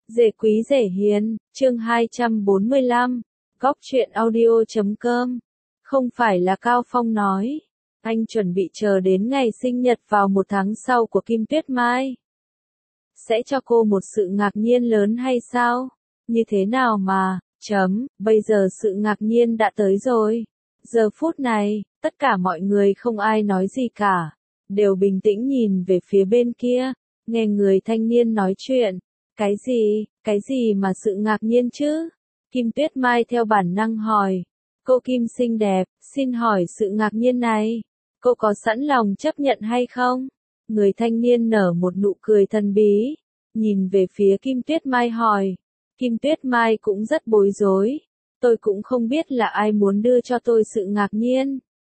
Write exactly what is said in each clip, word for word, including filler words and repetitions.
Dễ quý dễ hiền, chương hai trăm bốn mươi lăm, góc truyện audio chấm com. Không phải là Cao Phong nói, anh chuẩn bị chờ đến ngày sinh nhật vào một tháng sau của Kim Tuyết Mai. Sẽ cho cô một sự ngạc nhiên lớn hay sao? Như thế nào mà, chấm, bây giờ sự ngạc nhiên đã tới rồi. Giờ phút này, tất cả mọi người không ai nói gì cả, đều bình tĩnh nhìn về phía bên kia, nghe người thanh niên nói chuyện. Cái gì, cái gì mà sự ngạc nhiên chứ? Kim Tuyết Mai theo bản năng hỏi. Cô Kim xinh đẹp, xin hỏi sự ngạc nhiên này, cô có sẵn lòng chấp nhận hay không? Người thanh niên nở một nụ cười thần bí, nhìn về phía Kim Tuyết Mai hỏi. Kim Tuyết Mai cũng rất bối rối. Tôi cũng không biết là ai muốn đưa cho tôi sự ngạc nhiên.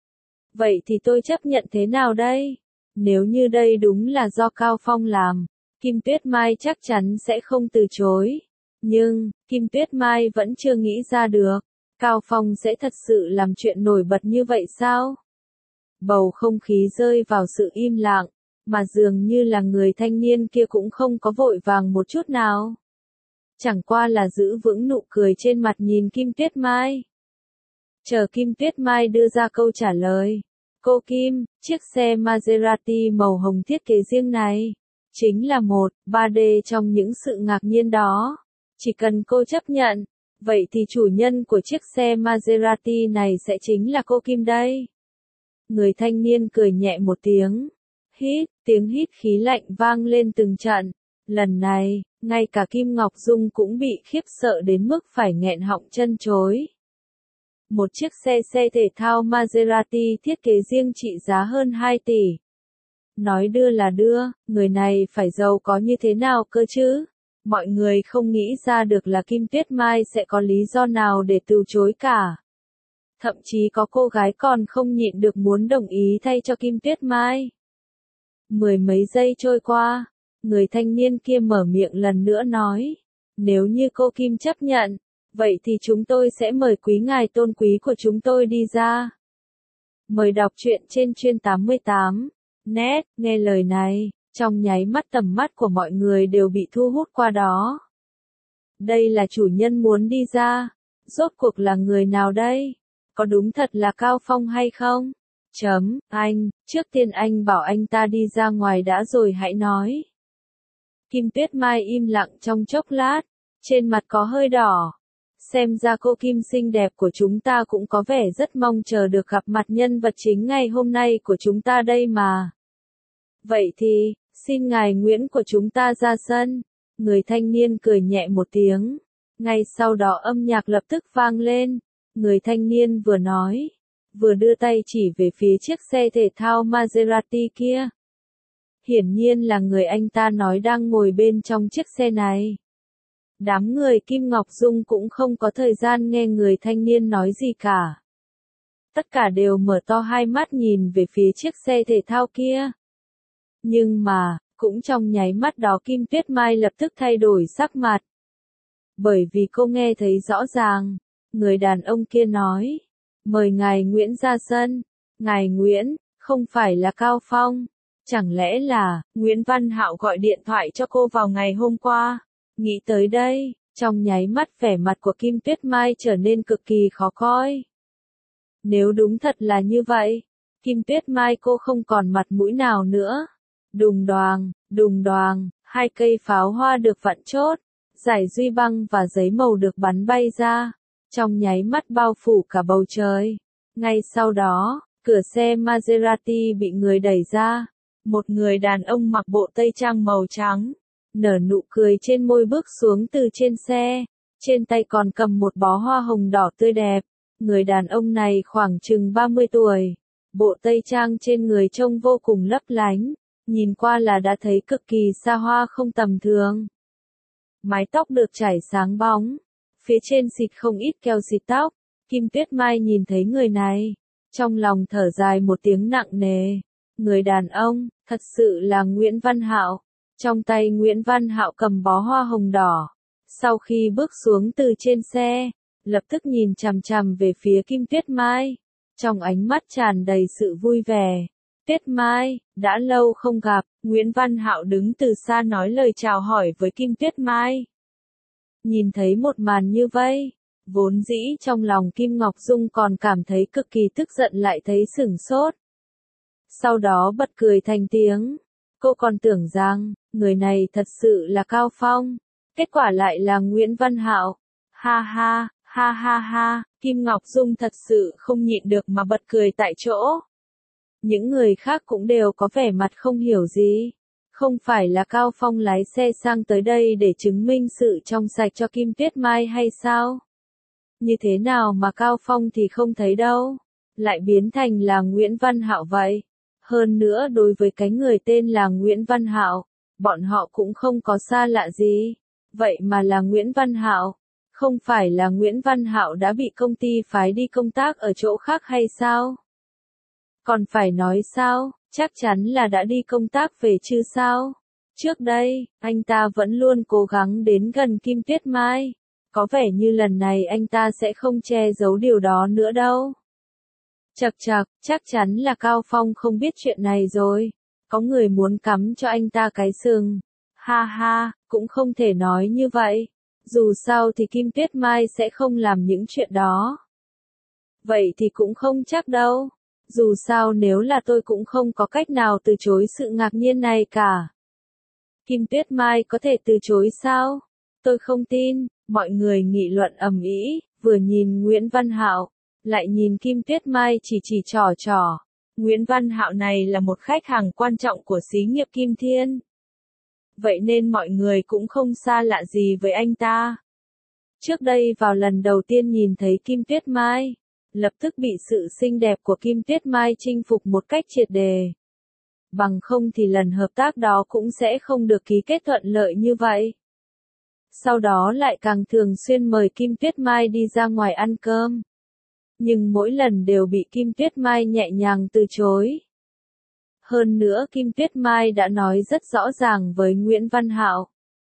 Vậy thì tôi chấp nhận thế nào đây? Nếu như đây đúng là do Cao Phong làm, Kim Tuyết Mai chắc chắn sẽ không từ chối. Nhưng, Kim Tuyết Mai vẫn chưa nghĩ ra được, Cao Phong sẽ thật sự làm chuyện nổi bật như vậy sao? Bầu không khí rơi vào sự im lặng, mà dường như là người thanh niên kia cũng không có vội vàng một chút nào. Chẳng qua là giữ vững nụ cười trên mặt nhìn Kim Tuyết Mai. Chờ Kim Tuyết Mai đưa ra câu trả lời. Cô Kim, chiếc xe Maserati màu hồng thiết kế riêng này chính là một, ba D trong những sự ngạc nhiên đó. Chỉ cần cô chấp nhận, vậy thì chủ nhân của chiếc xe Maserati này sẽ chính là cô Kim đây. Người thanh niên cười nhẹ một tiếng. Hít, tiếng hít khí lạnh vang lên từng trận. Lần này, ngay cả Kim Ngọc Dung cũng bị khiếp sợ đến mức phải nghẹn họng chân chối. Một chiếc xe xe thể thao Maserati thiết kế riêng trị giá hơn hai tỷ. Nói đưa là đưa, người này phải giàu có như thế nào cơ chứ? Mọi người không nghĩ ra được là Kim Tuyết Mai sẽ có lý do nào để từ chối cả. Thậm chí có cô gái còn không nhịn được muốn đồng ý thay cho Kim Tuyết Mai. Mười mấy giây trôi qua, người thanh niên kia mở miệng lần nữa nói. Nếu như cô Kim chấp nhận, vậy thì chúng tôi sẽ mời quý ngài tôn quý của chúng tôi đi ra. Mời đọc truyện trên chuyên tám mươi tám. Net, nghe lời này, trong nháy mắt tầm mắt của mọi người đều bị thu hút qua đó. Đây là chủ nhân muốn đi ra, rốt cuộc là người nào đây? Có đúng thật là Cao Phong hay không? Chấm, anh, trước tiên anh bảo anh ta đi ra ngoài đã rồi hãy nói. Kim Tuyết Mai im lặng trong chốc lát, trên mặt có hơi đỏ. Xem ra cô Kim xinh đẹp của chúng ta cũng có vẻ rất mong chờ được gặp mặt nhân vật chính ngày hôm nay của chúng ta đây mà. Vậy thì, xin ngài Nguyễn của chúng ta ra sân. Người thanh niên cười nhẹ một tiếng. Ngay sau đó âm nhạc lập tức vang lên. Người thanh niên vừa nói, vừa đưa tay chỉ về phía chiếc xe thể thao Maserati kia. Hiển nhiên là người anh ta nói đang ngồi bên trong chiếc xe này. Đám người Kim Ngọc Dung cũng không có thời gian nghe người thanh niên nói gì cả. Tất cả đều mở to hai mắt nhìn về phía chiếc xe thể thao kia. Nhưng mà, cũng trong nháy mắt đó Kim Tuyết Mai lập tức thay đổi sắc mặt. Bởi vì cô nghe thấy rõ ràng, người đàn ông kia nói, mời ngài Nguyễn ra sân. Ngài Nguyễn, không phải là Cao Phong. Chẳng lẽ là, Nguyễn Văn Hạo gọi điện thoại cho cô vào ngày hôm qua? Nghĩ tới đây, trong nháy mắt vẻ mặt của Kim Tuyết Mai trở nên cực kỳ khó coi. Nếu đúng thật là như vậy, Kim Tuyết Mai cô không còn mặt mũi nào nữa. Đùng đoàng, đùng đoàng, hai cây pháo hoa được vặn chốt, giải duy băng và giấy màu được bắn bay ra, trong nháy mắt bao phủ cả bầu trời. Ngay sau đó, cửa xe Maserati bị người đẩy ra, một người đàn ông mặc bộ tây trang màu trắng, nở nụ cười trên môi bước xuống từ trên xe, trên tay còn cầm một bó hoa hồng đỏ tươi đẹp. Người đàn ông này khoảng chừng ba mươi tuổi, bộ tây trang trên người trông vô cùng lấp lánh, nhìn qua là đã thấy cực kỳ xa hoa không tầm thường. Mái tóc được chải sáng bóng, phía trên xịt không ít keo xịt tóc. Kim Tuyết Mai nhìn thấy người này, trong lòng thở dài một tiếng nặng nề. Người đàn ông, thật sự là Nguyễn Văn Hạo. Trong tay Nguyễn Văn Hạo cầm bó hoa hồng đỏ. Sau khi bước xuống từ trên xe, lập tức nhìn chằm chằm về phía Kim Tuyết Mai. Trong ánh mắt tràn đầy sự vui vẻ. Tuyết Mai, đã lâu không gặp, Nguyễn Văn Hạo đứng từ xa nói lời chào hỏi với Kim Tuyết Mai. Nhìn thấy một màn như vậy, vốn dĩ trong lòng Kim Ngọc Dung còn cảm thấy cực kỳ tức giận lại thấy sửng sốt. Sau đó bật cười thành tiếng. Cô còn tưởng rằng, người này thật sự là Cao Phong. Kết quả lại là Nguyễn Văn Hạo. Ha ha, ha ha ha, Kim Ngọc Dung thật sự không nhịn được mà bật cười tại chỗ. Những người khác cũng đều có vẻ mặt không hiểu gì. Không phải là Cao Phong lái xe sang tới đây để chứng minh sự trong sạch cho Kim Tuyết Mai hay sao? Như thế nào mà Cao Phong thì không thấy đâu, lại biến thành là Nguyễn Văn Hạo vậy? Hơn nữa đối với cái người tên là Nguyễn Văn Hạo, bọn họ cũng không có xa lạ gì. Vậy mà là Nguyễn Văn Hạo, không phải là Nguyễn Văn Hạo đã bị công ty phái đi công tác ở chỗ khác hay sao? Còn phải nói sao, chắc chắn là đã đi công tác về chứ sao? Trước đây, anh ta vẫn luôn cố gắng đến gần Kim Tuyết Mai. Có vẻ như lần này anh ta sẽ không che giấu điều đó nữa đâu. Chậc chậc, chắc chắn là Cao Phong không biết chuyện này rồi. Có người muốn cắm cho anh ta cái sừng. Ha ha, cũng không thể nói như vậy. Dù sao thì Kim Tuyết Mai sẽ không làm những chuyện đó. Vậy thì cũng không chắc đâu. Dù sao nếu là tôi cũng không có cách nào từ chối sự ngạc nhiên này cả. Kim Tuyết Mai có thể từ chối sao? Tôi không tin. Mọi người nghị luận ầm ĩ, vừa nhìn Nguyễn Văn Hạo, lại nhìn Kim Tuyết Mai chỉ chỉ trò trò. Nguyễn Văn Hạo này là một khách hàng quan trọng của xí nghiệp Kim Thiên. Vậy nên mọi người cũng không xa lạ gì với anh ta. Trước đây vào lần đầu tiên nhìn thấy Kim Tuyết Mai, lập tức bị sự xinh đẹp của Kim Tuyết Mai chinh phục một cách triệt đề. Bằng không thì lần hợp tác đó cũng sẽ không được ký kết thuận lợi như vậy. Sau đó lại càng thường xuyên mời Kim Tuyết Mai đi ra ngoài ăn cơm. Nhưng mỗi lần đều bị Kim Tuyết Mai nhẹ nhàng từ chối. Hơn nữa Kim Tuyết Mai đã nói rất rõ ràng với Nguyễn Văn Hạo.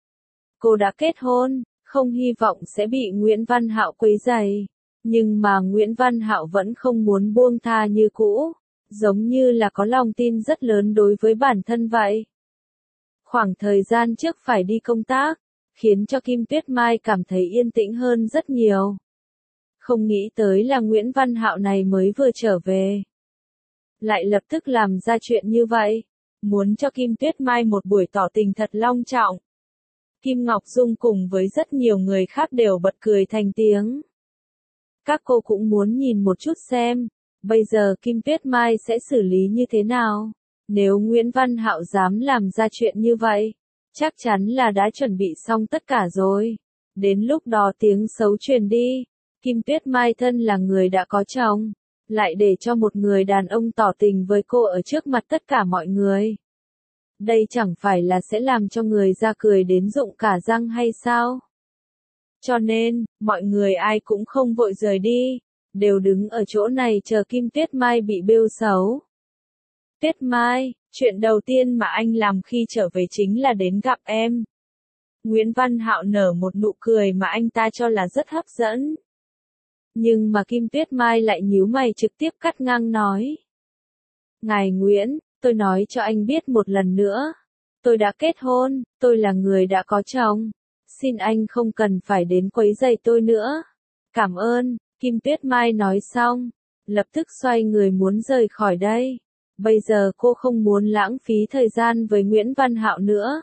Cô đã kết hôn, không hy vọng sẽ bị Nguyễn Văn Hạo quấy rầy. Nhưng mà Nguyễn Văn Hạo vẫn không muốn buông tha như cũ, giống như là có lòng tin rất lớn đối với bản thân vậy. Khoảng thời gian trước phải đi công tác, khiến cho Kim Tuyết Mai cảm thấy yên tĩnh hơn rất nhiều. Không nghĩ tới là Nguyễn Văn Hạo này mới vừa trở về, lại lập tức làm ra chuyện như vậy, muốn cho Kim Tuyết Mai một buổi tỏ tình thật long trọng. Kim Ngọc Dung cùng với rất nhiều người khác đều bật cười thành tiếng. Các cô cũng muốn nhìn một chút xem, bây giờ Kim Tuyết Mai sẽ xử lý như thế nào. Nếu Nguyễn Văn Hạo dám làm ra chuyện như vậy, chắc chắn là đã chuẩn bị xong tất cả rồi. Đến lúc đó tiếng xấu truyền đi, Kim Tuyết Mai thân là người đã có chồng, lại để cho một người đàn ông tỏ tình với cô ở trước mặt tất cả mọi người. Đây chẳng phải là sẽ làm cho người ra cười đến rụng cả răng hay sao? Cho nên, mọi người ai cũng không vội rời đi, đều đứng ở chỗ này chờ Kim Tuyết Mai bị bêu xấu. Tuyết Mai, chuyện đầu tiên mà anh làm khi trở về chính là đến gặp em. Nguyễn Văn Hạo nở một nụ cười mà anh ta cho là rất hấp dẫn. Nhưng mà Kim Tuyết Mai lại nhíu mày trực tiếp cắt ngang nói. Ngài Nguyễn, tôi nói cho anh biết một lần nữa. Tôi đã kết hôn, tôi là người đã có chồng. Xin anh không cần phải đến quấy rầy tôi nữa. Cảm ơn, Kim Tuyết Mai nói xong, lập tức xoay người muốn rời khỏi đây. Bây giờ cô không muốn lãng phí thời gian với Nguyễn Văn Hạo nữa.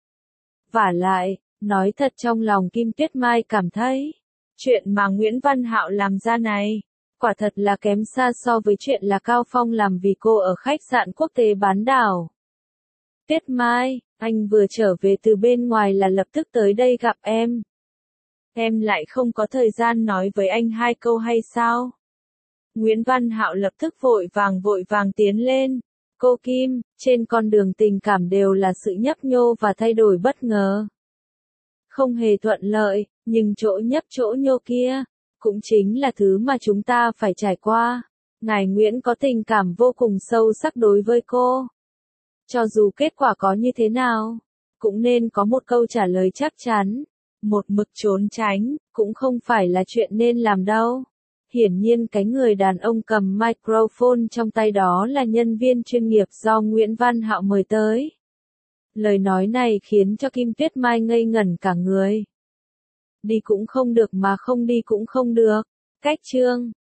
Vả lại, nói thật trong lòng Kim Tuyết Mai cảm thấy, chuyện mà Nguyễn Văn Hạo làm ra này, quả thật là kém xa so với chuyện là Cao Phong làm vì cô ở khách sạn quốc tế bán đảo. Tuyết Mai, anh vừa trở về từ bên ngoài là lập tức tới đây gặp em. Em lại không có thời gian nói với anh hai câu hay sao? Nguyễn Văn Hạo lập tức vội vàng vội vàng tiến lên. Cô Kim, trên con đường tình cảm đều là sự nhấp nhô và thay đổi bất ngờ. Không hề thuận lợi, nhưng chỗ nhấp chỗ nhô kia, cũng chính là thứ mà chúng ta phải trải qua. Ngài Nguyễn có tình cảm vô cùng sâu sắc đối với cô. Cho dù kết quả có như thế nào, cũng nên có một câu trả lời chắc chắn. Một mực trốn tránh, cũng không phải là chuyện nên làm đâu. Hiển nhiên cái người đàn ông cầm microphone trong tay đó là nhân viên chuyên nghiệp do Nguyễn Văn Hạo mời tới. Lời nói này khiến cho Kim Tuyết Mai ngây ngẩn cả người. Đi cũng không được mà không đi cũng không được. Cách chương